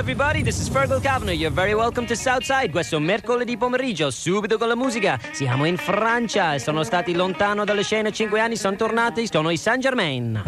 everybody, this is Fergal Kavanagh. You're very welcome to Southside. Questo mercoledì pomeriggio, subito con la musica. Siamo in Francia e sono stati lontano dalle scene 5 anni, sono tornati, sono i Saint Germain.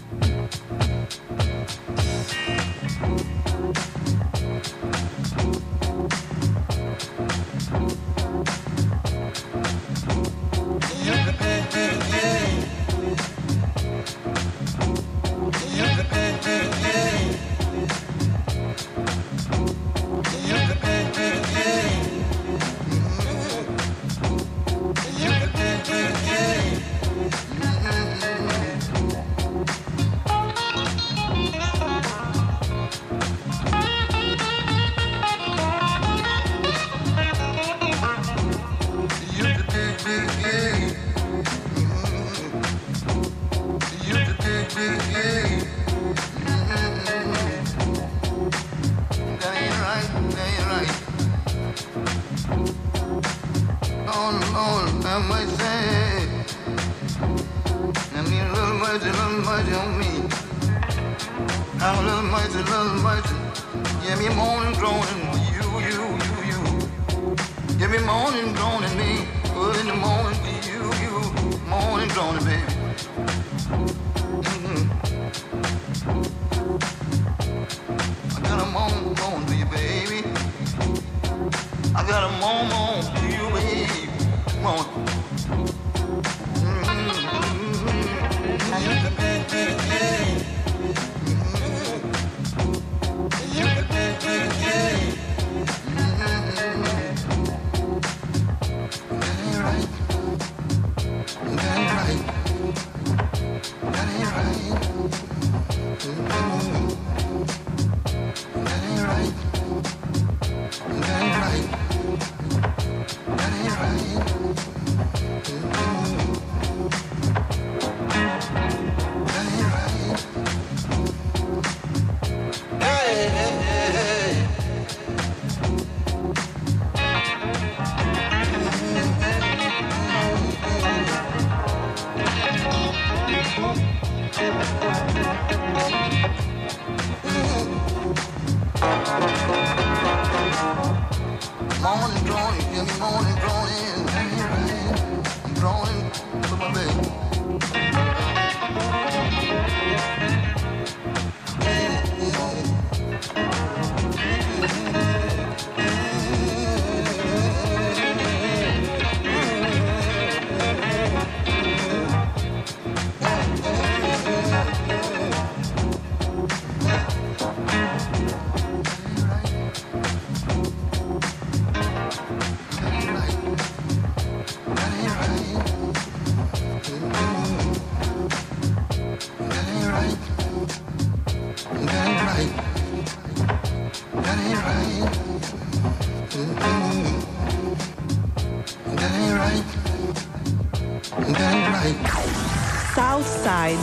Southside.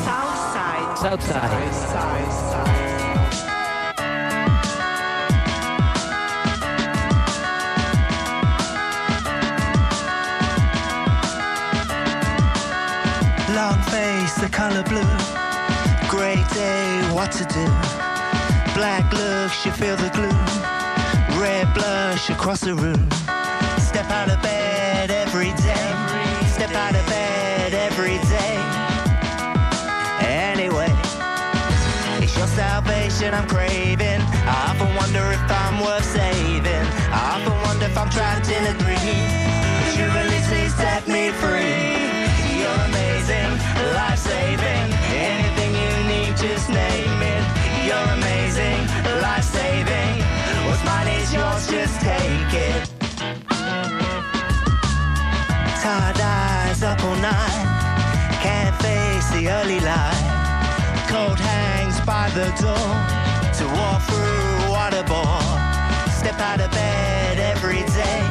Long face, the color blue. Great day, what to do? Black looks, you feel the gloom. Red blush across the room. Step out of bed every day. Step out of bed every day. Anyway, it's your salvation I'm craving. I often wonder if I'm worth saving. I often wonder if I'm trapped in a dream. But you release me, set me free. You're amazing, life-saving. Anything you need, just name it. You're amazing, life-saving. What's mine is yours, just take it. Tired eyes up all night. Can't face the early light. Coat hangs by the door. To walk through waterboard. Step out of bed every day.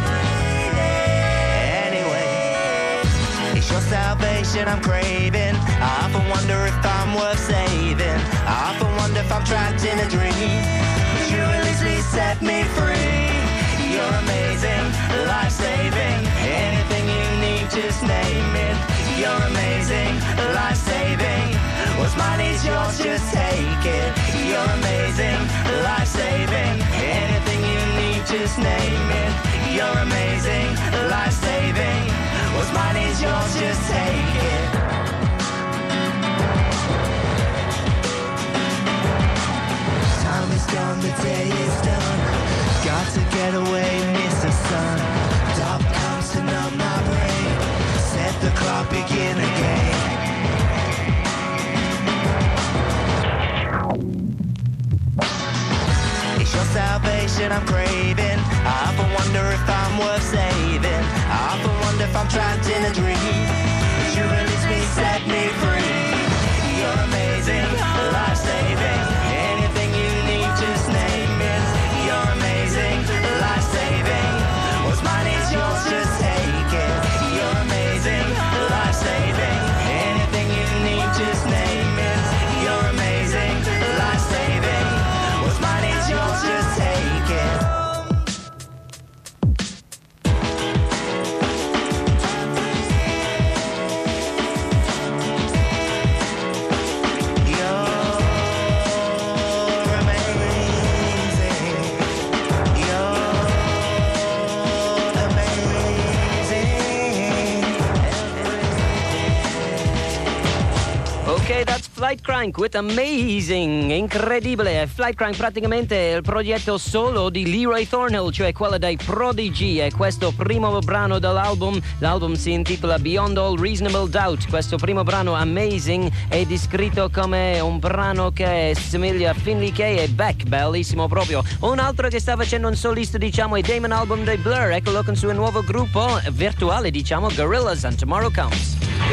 Anyway, it's your salvation I'm craving. I often wonder if I'm worth saving. I often wonder if I'm trapped in a dream. But you release me, set me free. You're amazing, life-saving. Anything you need, just name it. You're amazing, life-saving. What's mine is yours, just take it. You're amazing, life-saving. just name it. You're amazing, life-saving. What's mine is yours, just take it. Time is gone, the day is done. Got to get away, Mr. Sun. Dark comes to numb my brain. Set the clock, begin again. It's your salvation I'm craving. I often wonder if I'm worth saving. I often wonder if I'm trapped in a dream. But you release me, set me free. You're amazing, life-saving. Anything you need, just name it. You're amazing, life-saving. What's mine is yours, just take it. You're amazing, life-saving. Anything you need, just name it. You're amazing, life-saving. What's mine is yours, just take it. Ok, that's Flight Crank with Amazing, incredibile. Flight Crank praticamente è il progetto solo di Leroy Thornhill, cioè quello dei Prodigy, e questo primo brano dell'album, l'album si intitola Beyond All Reasonable Doubt. Questo primo brano Amazing è descritto come un brano che somiglia a Finley Kay e Beck, bellissimo proprio. Un altro che sta facendo un solista, diciamo, è Damon Albarn dei Blur, eccolo con il suo nuovo gruppo virtuale, diciamo, Gorillaz, and Tomorrow Comes.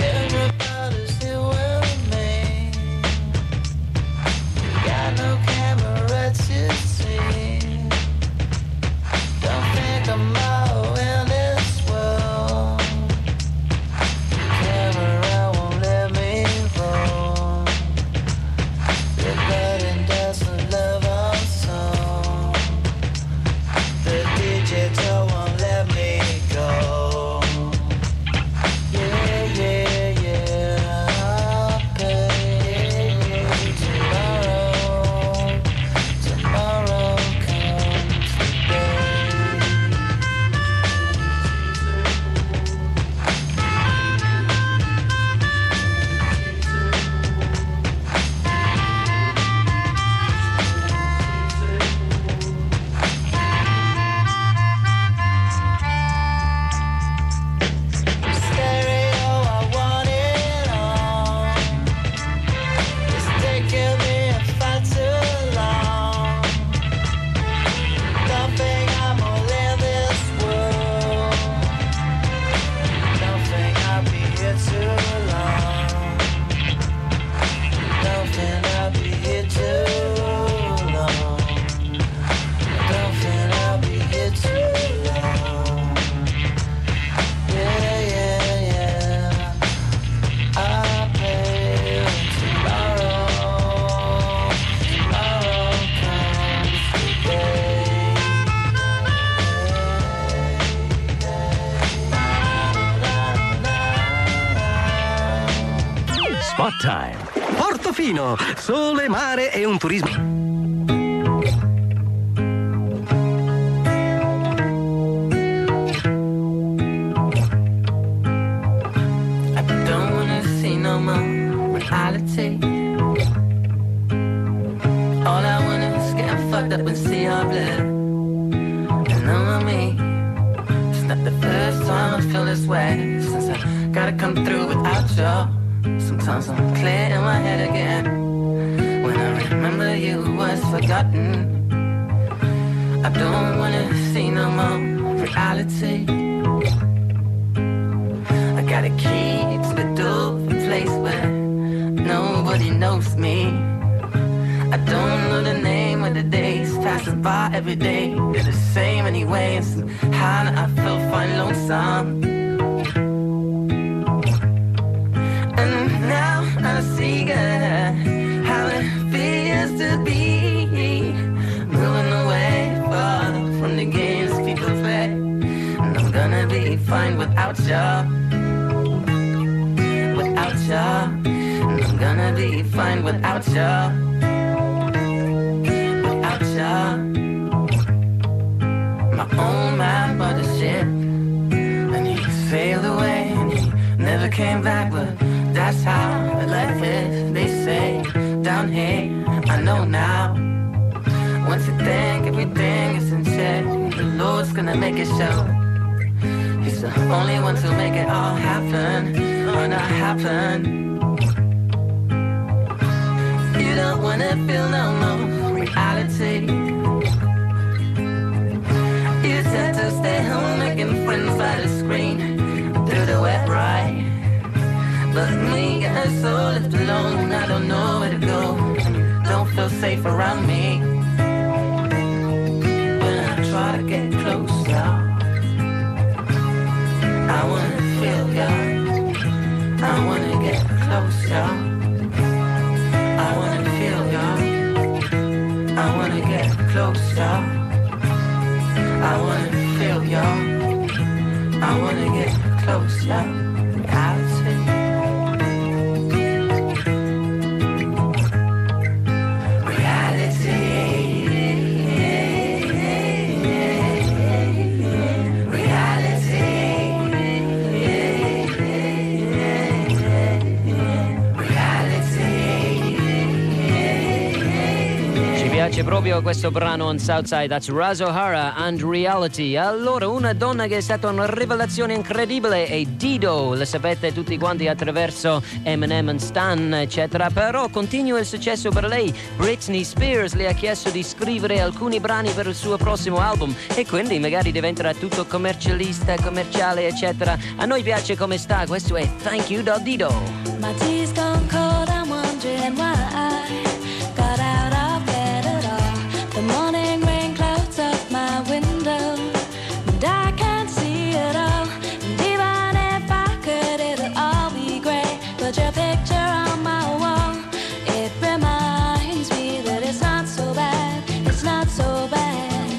No camera to see. Don't think I'm out in this world. Camera won't let me roll. The blood and dust of love on song. The digital won't let me go. Yeah, yeah, yeah. I'll pay tomorrow. Tomorrow comes today. Stereo, I want it all. It's taking me a far too long. Don't think I'm all in this world. Don't think I'll be here too long. Don't think I'll be here too long. Don't think I'll be here too long. Yeah, yeah, yeah. I'll pay tomorrow. Tomorrow comes today. Spot Time. Portofino, sole, mare e un turismo. I don't wanna see no more reality. All I wanna is get fucked up and see our blood. And know me. It's not the first time I feel this way since I gotta come through without you. Sometimes I'm clear in my head again. When I remember you was forgotten. I don't wanna see no more reality. I got a key to the door, the place where nobody knows me. I don't know the name of the days passing by every day. They're the same anyway, and somehow I feel fine lonesome. And now I see how it feels to be moving away far from the games people play. And I'm gonna be fine without you. Without you. And I'm gonna be fine without you. Without you. My how life is, they say. Down here, I know now. Once you think everything is in check, the Lord's gonna make it show. He's the only one to make it all happen, or not happen. You don't wanna feel no reality. You said to stay home making friends by the screen, through the web, right? But me and her soul left alone, I don't know where to go. Don't feel safe around me. When I try to get closer, I wanna feel ya. I wanna get closer. I wanna feel ya. I wanna get closer. I wanna feel ya. I wanna get closer. Reality. Piace proprio questo brano on Southside, that's Raz O'Hara and Reality. Allora, una donna che è stata una rivelazione incredibile è Dido, lo sapete tutti quanti attraverso Eminem and Stan, eccetera, però continua il successo per lei. Britney Spears le ha chiesto di scrivere alcuni brani per il suo prossimo album e quindi magari diventerà tutto commerciale, eccetera. A noi piace come sta, questo è Thank You da Dido. My tea's gone cold, I'm wondering why I got out of bed at all. The morning rain clouds up my window, and I can't see it all. And even if I could, it'll all be grey. But your picture on my wall, it reminds me that it's not so bad, it's not so bad.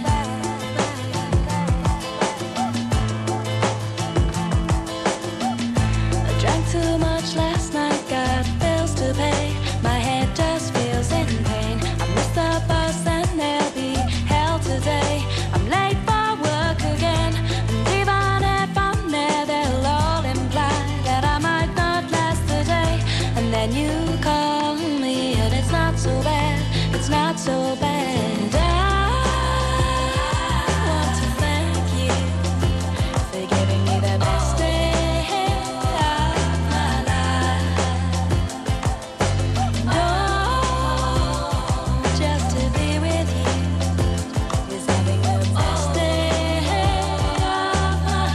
I drank too much last night, got bills to pay. My head just feels in pain. I missed the bus and there'll be hell today. I'm late for work again, and even if I'm there, they'll all imply that I might not last the day. And then you call me, and it's not so bad, it's not so bad. And I want to thank you for giving me the best day of my life. Oh, just to be with you is having the best day of my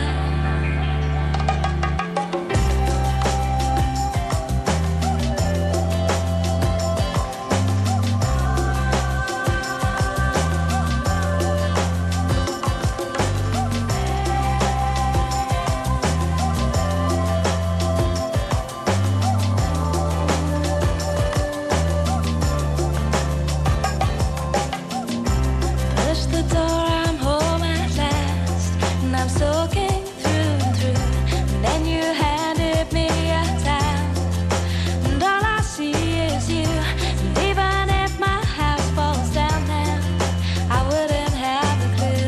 Push the door, I'm home at last, and I'm soaking through and through. And then you handed me a towel, and all I see is you. And even if my house falls down now, I wouldn't have a clue,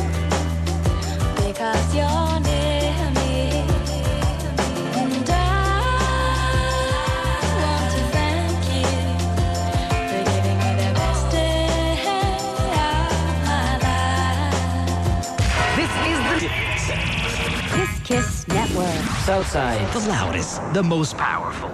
because you're near me. And I want to thank you for giving me the best day of my life. This is the Kiss Kiss Network. Southside. the loudest, the most powerful.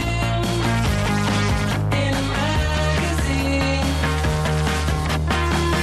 In a magazine,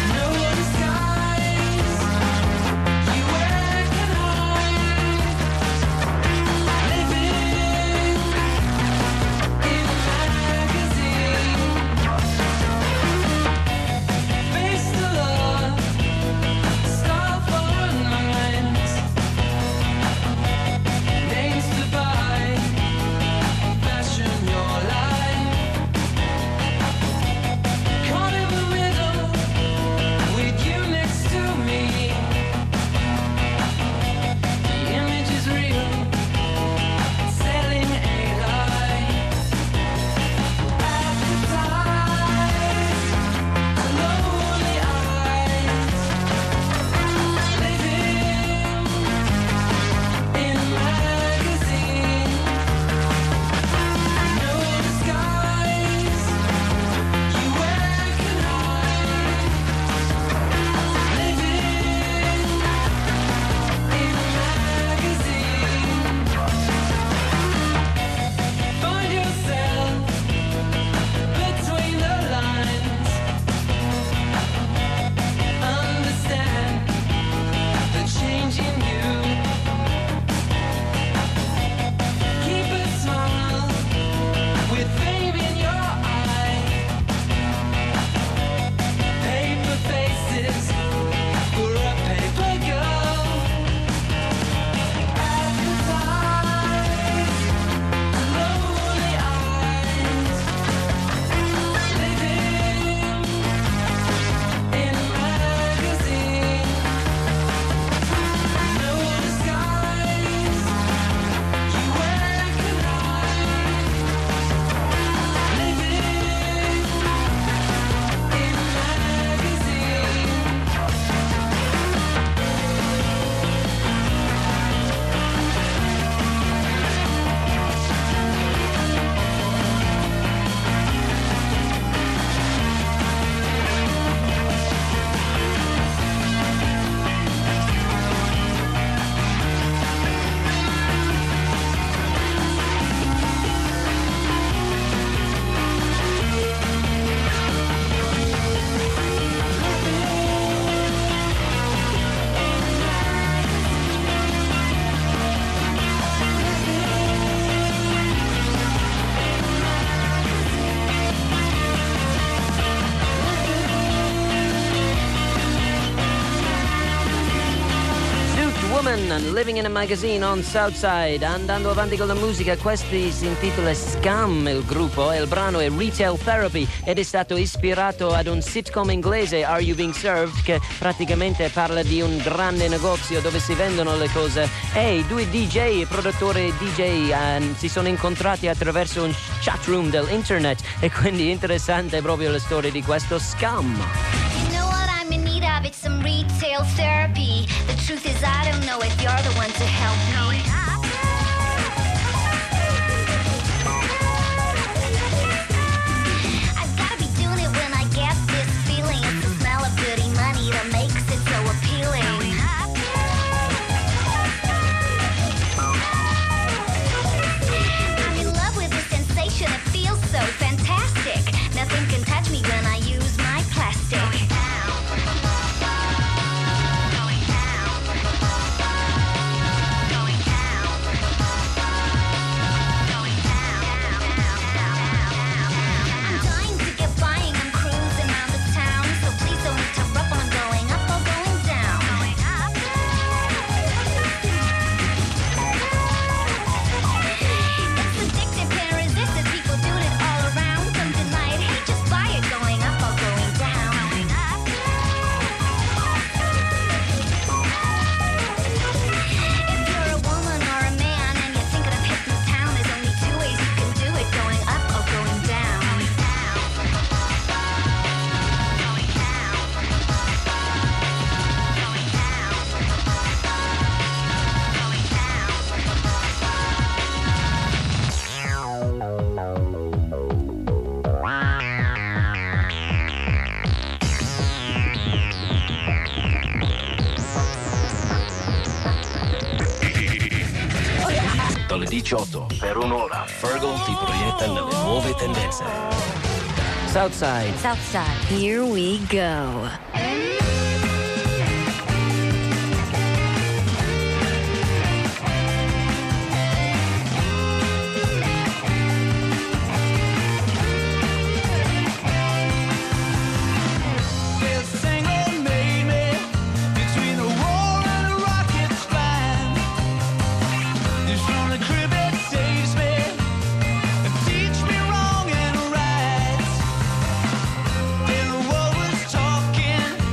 Woman and Living in a Magazine on Southside. Andando avanti con la musica, questi si intitola Scam, il gruppo, e il brano è Retail Therapy ed è stato ispirato ad un sitcom inglese, Are You Being Served, che praticamente parla di un grande negozio dove si vendono le cose e i due DJ e produttori DJ si sono incontrati attraverso un chat room dell'internet e quindi interessante proprio la storia di questo scam. It's some retail therapy. The truth is I don't know if you're the one to help me. I've gotta be doing it when I get this feeling. It's the smell of dirty money that makes it so appealing. I'm in love with the sensation. It feels so fantastic. Nothing can touch me when I use my plastic. Dalle 18 per un'ora Fergal ti proietta nelle nuove tendenze. Southside. Southside. Here we go. Talking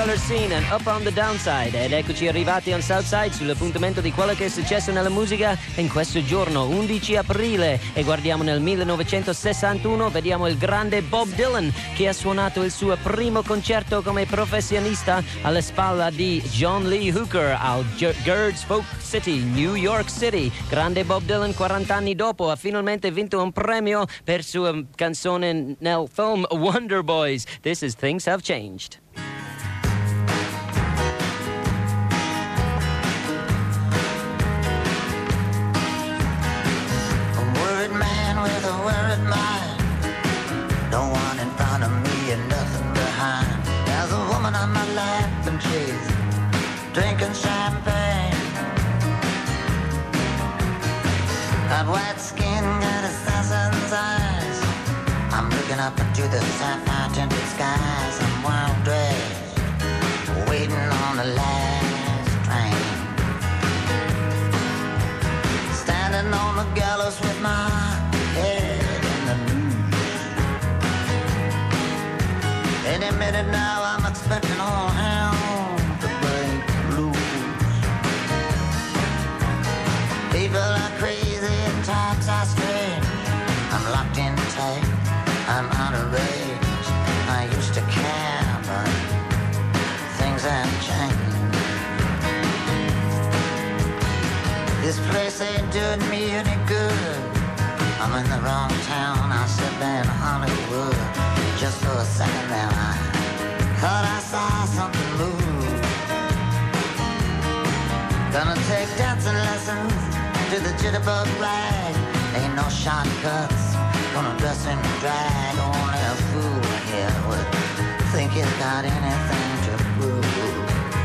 Downer Scene and Up on the Downside. Ed eccoci arrivati al Southside sull'appuntamento di quello che è successo nella musica in questo giorno, 11 aprile. E guardiamo nel 1961, vediamo il grande Bob Dylan che ha suonato il suo primo concerto come professionista alle spalle di John Lee Hooker al Gerds Folk City, New York City. Grande Bob Dylan, 40 anni dopo, ha finalmente vinto un premio per sua canzone nel film Wonder Boys. This is Things Have Changed. A worried man with a worried mind. No one in front of me and nothing behind. There's a woman on my lap and she's drinking champagne. Got white skin, got assassin's eyes. I'm looking up into the sapphire tinted skies. I'm well dressed, waiting on the last train. Standing on the gallows with my head in the noose. Any minute now I'm expecting all hell to break loose. People are crazy and times are strange. I'm locked in tight, I'm out of range. I used to care, but things have changed. This place ain't doing me any good. I'm in the wrong town, I should be in Hollywood. Just for a second there I thought I saw something move. Gonna take dancing lessons to the jitterbug rag. Ain't no shortcuts, gonna dress in drag. Only a fool here would think he's got anything to prove.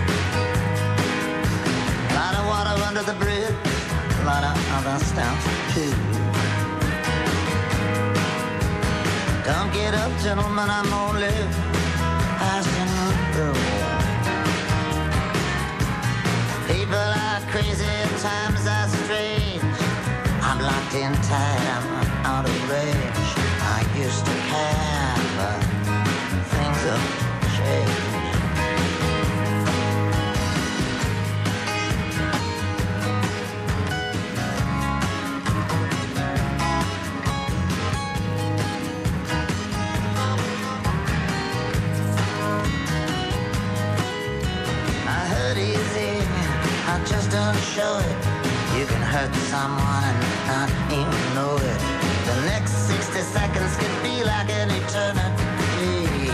A lot of water under the bridge, a lot of other stuff too. Don't get up, gentlemen, I'm only passing through. People are crazy, times are strange. I'm locked in tight, I'm out of range. I used to care, but things have changed. I heard easy, I just don't show it. You can hurt someone and not even know it. The next 60 seconds could be like an eternity.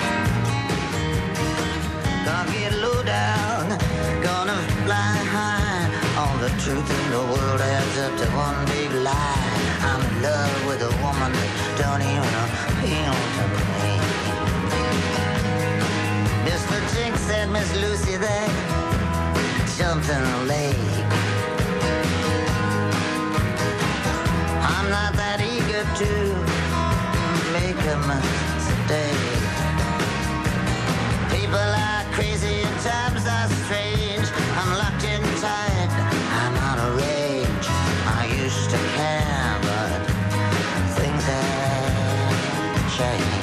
Gonna get low down, gonna fly high. All the truth in the world adds up to one big lie. I'm in love with a woman that don't even appeal to me. Mr. Jinx said Miss Lucy there jumped in the lake. I'm not that eager to make a mistake. People are crazy and times are strange. I'm locked in tight, I'm out of range. I used to care, but things have changed.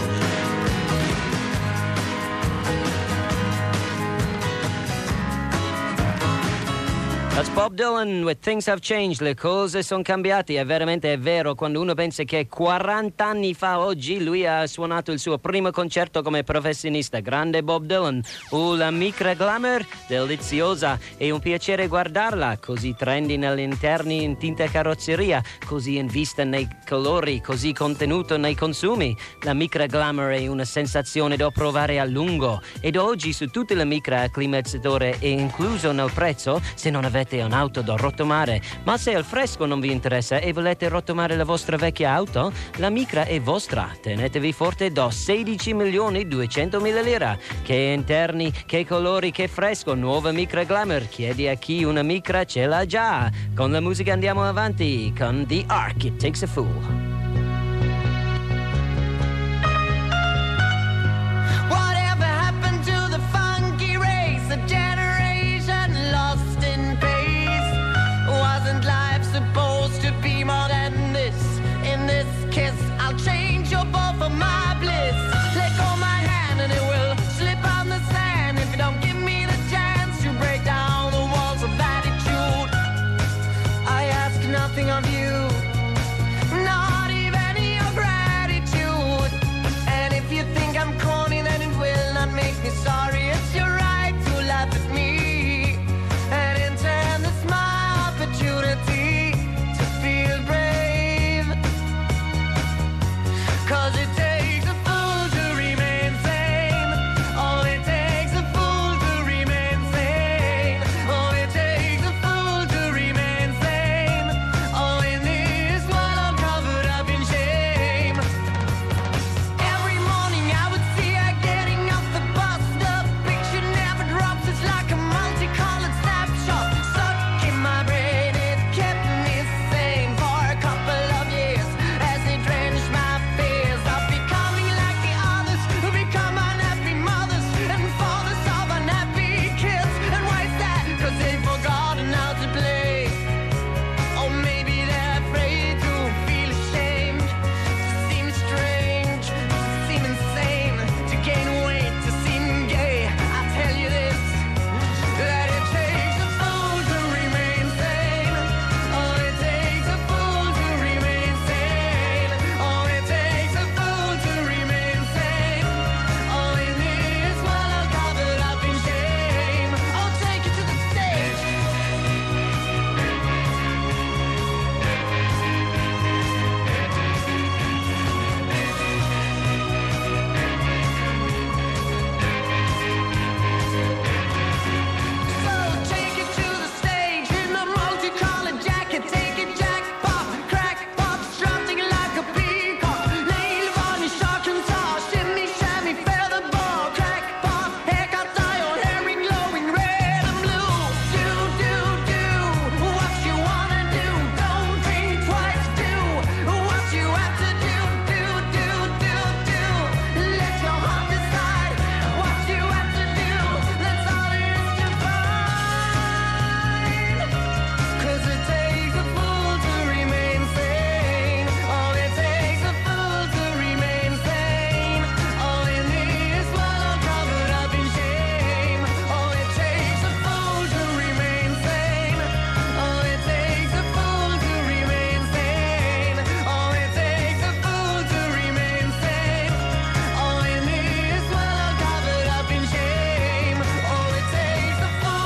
That's Bob Dylan with Things Have Changed. Le cose sono cambiate, è veramente vero quando uno pensa che 40 anni fa oggi lui ha suonato il suo primo concerto come professionista. Grande Bob Dylan. La micra glamour deliziosa, è un piacere guardarla, così trendy negli interni in tinta carrozzeria, così in vista nei colori, così contenuto nei consumi. La micra glamour è una sensazione da provare a lungo ed oggi su tutte le micra a climatizzatore è incluso nel prezzo se non avete un'auto da rottomare. Ma se il fresco non vi interessa e volete rottomare la vostra vecchia auto, la micra è vostra. Tenetevi forte, do 16.200.000 lire. Che interni, che colori, che fresco. Nuova micra glamour. Chiedi a chi una micra ce l'ha già. Con la musica andiamo avanti con The Ark, It Takes a Fool. Change your ball for my bliss. Let go my hand and it will slip on the sand. nothing of you, not even your gratitude. And if you think I'm corny, then it will not make me sorry. It's your right to laugh at me, and in turn it's my opportunity to feel brave. 'Cause it takes a fool to remain sane. Oh, it takes a fool to remain sane. Oh, it takes a fool to remain sane. Oh, in this world I'm covered up in shame. Every morning I would see her getting off the bus. The picture never drops, it's like a multicolored snapshot stuck in my brain. It kept me sane for a couple of years as it drenched my fears of becoming like the others who become unhappy mothers and fathers of unhappy kids. And why is that? 'Cause they've forgotten how to play. Or maybe they're afraid to feel ashamed, to seem strange, to seem insane, to gain weight, to seem gay. I tell you this, that it takes a fool to remain sane. Oh, it takes a fool to remain sane. Oh, it takes a fool to remain sane. Oh, in this world I'm covered up in shame. Oh, take it to the stage. So take it to the stage in a multicolored jacket. Take it, jack, pop, crack, pop, strutting like a peacock. Nail varnish, shark and saw, shimmy, shammy, feather ball. Crack, pop, haircut, dye your hair in glowing red and blue. Do what you wanna do. Don't think twice, do what you have to do. Let your heart decide what you have to do. That's all there is to find. 'Cause it takes a fool to remain sane. Oh, it takes a fool to remain sane. Oh, in this world I'm covered up in shame. Oh, it takes a fool to remain sane. Oh, it takes a fool to remain sane. Oh, it takes a fool to remain sane. Oh, in this world I'm covered up in shame. Oh, it takes a fool.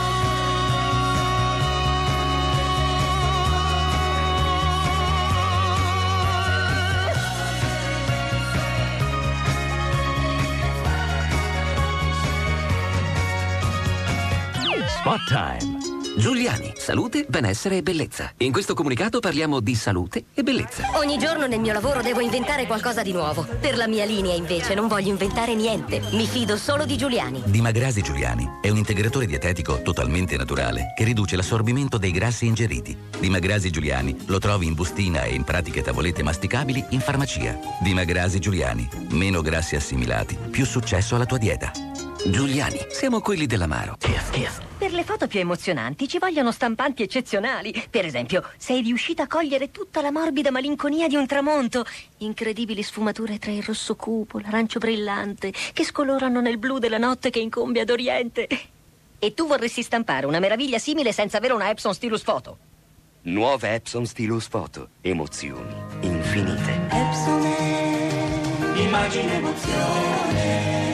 Spot Time. Giuliani, salute, benessere e bellezza. In questo comunicato parliamo di salute e bellezza. Ogni giorno nel mio lavoro devo inventare qualcosa di nuovo. Per la mia linea, invece, non voglio inventare niente. Mi fido solo di Giuliani. Dimagrasi Giuliani è un integratore dietetico totalmente naturale che riduce l'assorbimento dei grassi ingeriti. Dimagrasi Giuliani lo trovi in bustina e in pratiche tavolette masticabili in farmacia. Dimagrasi Giuliani, meno grassi assimilati, più successo alla tua dieta. Giuliani, siamo quelli dell'amaro. Per le foto più emozionanti ci vogliono stampanti eccezionali. Per esempio, sei riuscita a cogliere tutta la morbida malinconia di un tramonto. Incredibili sfumature tra il rosso cupo, l'arancio brillante, che scolorano nel blu della notte che incombe ad oriente. E tu vorresti stampare una meraviglia simile senza avere una Epson Stylus Photo. Nuova Epson Stylus Photo. Emozioni infinite. Epson è Immagine emozione.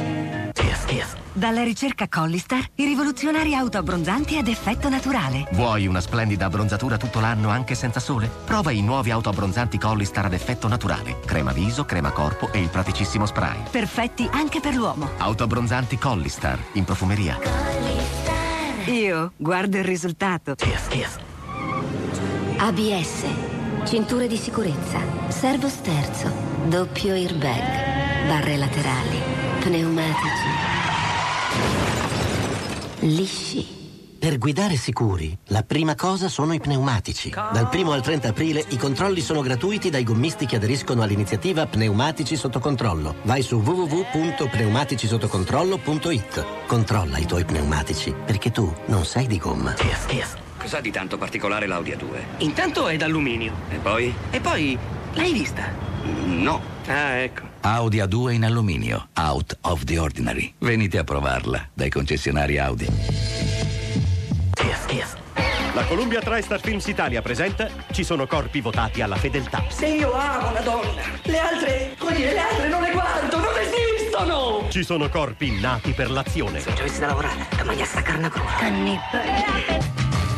Dalla ricerca Collistar, i rivoluzionari auto abbronzanti ad effetto naturale. Vuoi una splendida abbronzatura tutto l'anno anche senza sole? Prova i nuovi auto abbronzanti Collistar ad effetto naturale. Crema viso, crema corpo e il praticissimo spray. Perfetti anche per l'uomo. Auto abbronzanti Collistar, in profumeria. Io guardo il risultato. ABS, cinture di sicurezza, servo sterzo, doppio airbag, barre laterali, pneumatici. Lisci. Per guidare sicuri, la prima cosa sono i pneumatici. Dal 1 al 30 aprile i controlli sono gratuiti dai gommisti che aderiscono all'iniziativa Pneumatici Sotto Controllo. Vai su www.pneumaticissottocontrollo.it. Controlla i tuoi pneumatici, perché tu non sei di gomma. Cos'ha di tanto particolare l'Audi A2? Intanto è d'alluminio. E poi? E poi, l'hai vista? No. Ah, ecco. Audi A2 in alluminio. Out of the ordinary. Venite a provarla dai concessionari Audi. La Columbia TriStar Films Italia presenta Ci sono corpi votati alla fedeltà. Se io amo una donna, le altre non le guardo, non esistono! Ci sono corpi nati per l'azione. Se dovessi da lavorare, da mangiare sta carne cruda. Cannibale.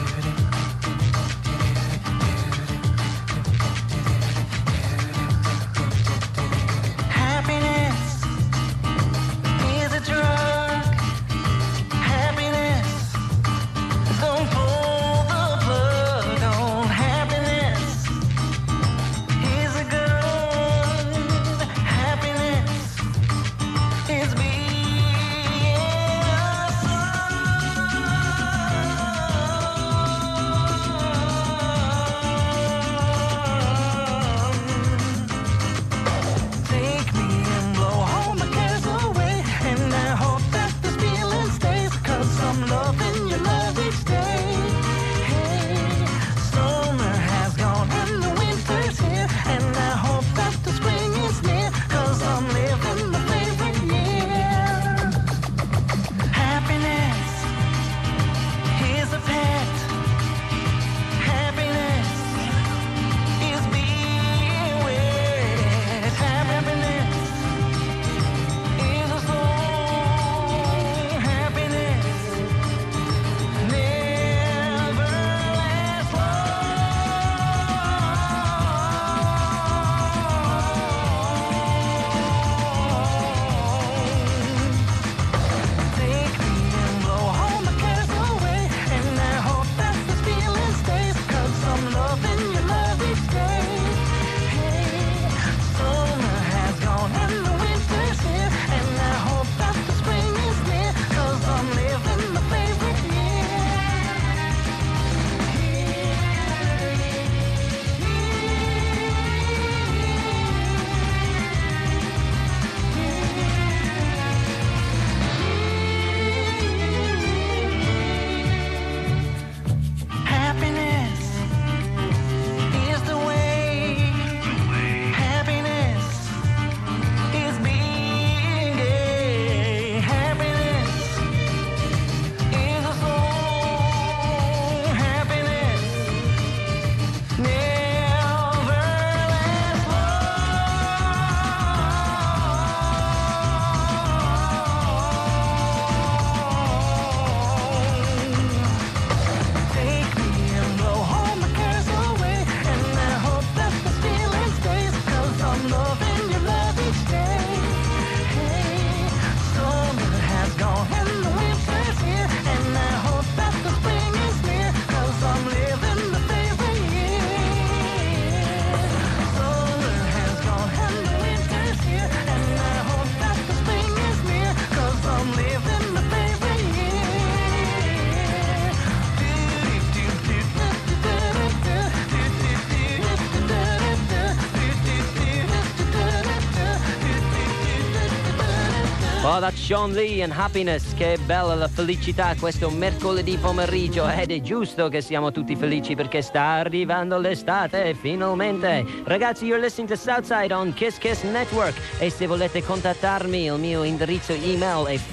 Oh, that's Sean Lee and Happiness. Che bella la felicità questo mercoledì pomeriggio, ed è giusto che siamo tutti felici perché sta arrivando l'estate finalmente. Ragazzi, you're listening to Southside on Kiss Kiss Network, e se volete contattarmi il mio indirizzo email è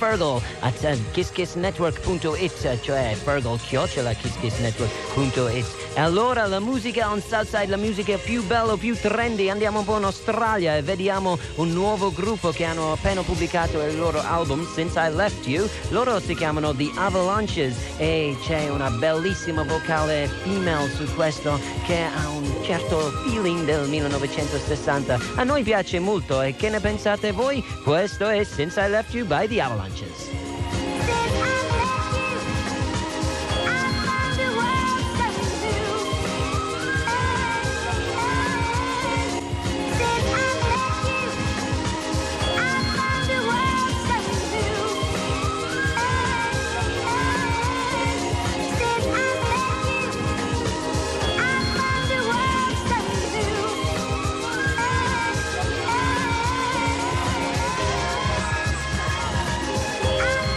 fergal@kisskissnetwork.it, cioè fergal@kisskissnetwork.it. E allora la musica on Southside, la musica più bella, più trendy. Andiamo un po' in Australia e vediamo un nuovo gruppo che hanno appena pubblicato il loro album Since I Left You. Loro si chiamano The Avalanches e c'è una bellissima vocale female su questo che ha un certo feeling del 1960. A noi piace molto, e che ne pensate voi? Questo è Since I Left You by The Avalanches. I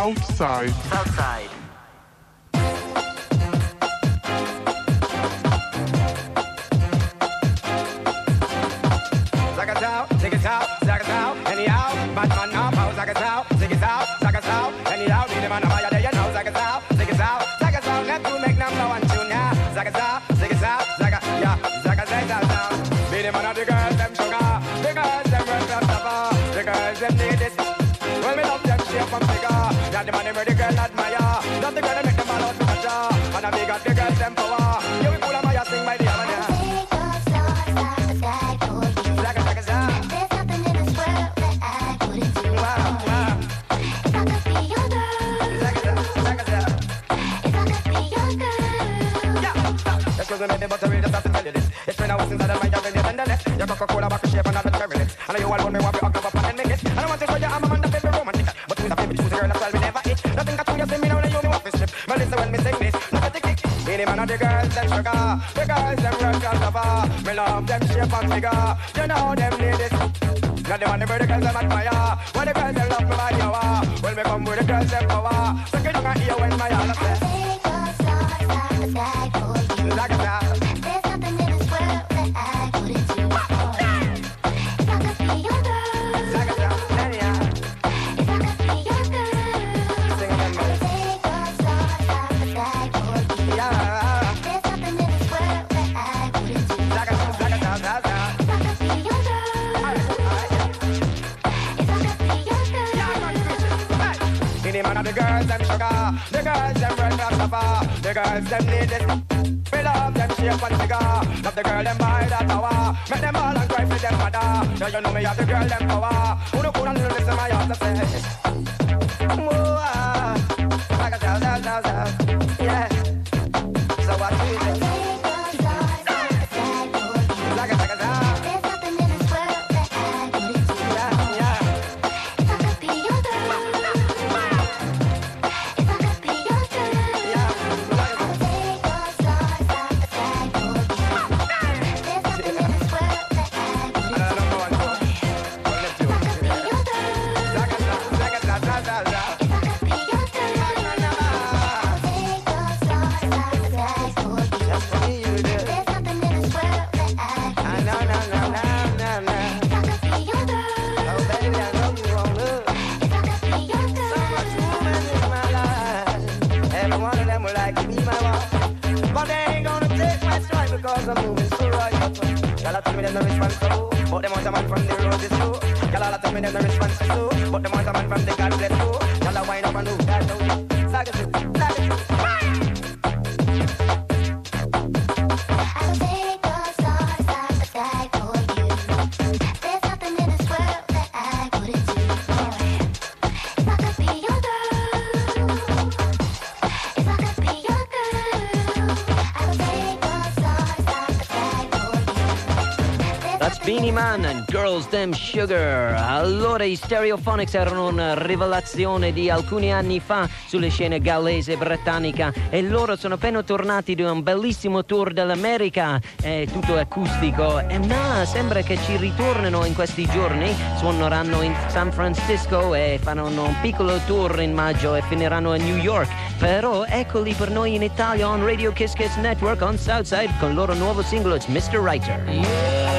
Southside. Southside. Zag it out, zig it out, zag it out, anyhow. Bad man now, pow, zag it out, zig it out, anyhow. Be the man of my day, you know, zag it out, zig it out, let you make number one tune, yeah. Zag it out, zig it out, yeah, zag it out. Be the man of the girls, them sugar, the girls, them red lobster, the girls, them need it. Well, me love them shape and figure, yeah, the man, them the girl admire. Not the girl, that make them all out to the jaw, and I big up the girls, them power. You will pull them, I sing by the other, yeah. But I really just have to tell you this. It's been a while since I done my job in the tenderness. Your Coca-Cola back to shape and not the cherry. And you all want me want me up and make it. And I want to show you I'm a man that feel romantic. But who's a baby choose a girl that's well me never hit. Nothing got to you see me now, then you me want to slip. But listen when me sing this, look at the kick. Be the man of the girls, them sugar. The girls, them red cassava. Me love them shape and figure. You know them need it. Not the one where the girls them admire. When the girls them love me by the hour. When me come with the girls them power. So you don't hear when my all say. Like a that. There's nothing in this world that I wouldn't do. If I could be your girl. Like a that. If I could be your girl. Sing it, man. Take a star, stop the flag for you. Yeah. There's nothing in this world that I wouldn't do. Like a that. If I could be your girl. If I could be your girl. Yeah, hey. The man of the girls, them sugar. The girls, them red cassava. The girls, them need it. We love them shape and figure. Love the girl them by the tower. Make them all and cry for them mother. Yeah, you know me have the girl them power. Who don't cool and listen my heart to say. Whoa, like a sound, yeah. So what do you think? Like a sound. There's nothing in this world that I wouldn't do. Yeah. If I could be your girl. If I could be your girl. Yeah. Because I'm moving so right. Y'all tell me them no response to, but them want a man from the roses too. Y'all tell me them no response to, but them want a man from the God bless too. Y'all wind up and move that down. Sag it. I'll take the stars, stop the flag for you. There's nothing in this world that I wouldn't do. If I could be your girl, if I could be your girl, I'll take the stars, stop the flag for you. That's Beanie Man and Girls Them Sugar. Allora i Stereophonics erano una rivelazione di alcuni anni fa sulle scene gallese e britannica e loro sono appena tornati da un bellissimo tour dell'America, è tutto acustico e sembra che ci ritornano in questi giorni. Suoneranno in San Francisco e faranno un piccolo tour in maggio e finiranno a New York. Però eccoli per noi in Italia on Radio Kiss Kiss Network on Southside con il loro nuovo singolo, It's Mr. Writer. Yeah.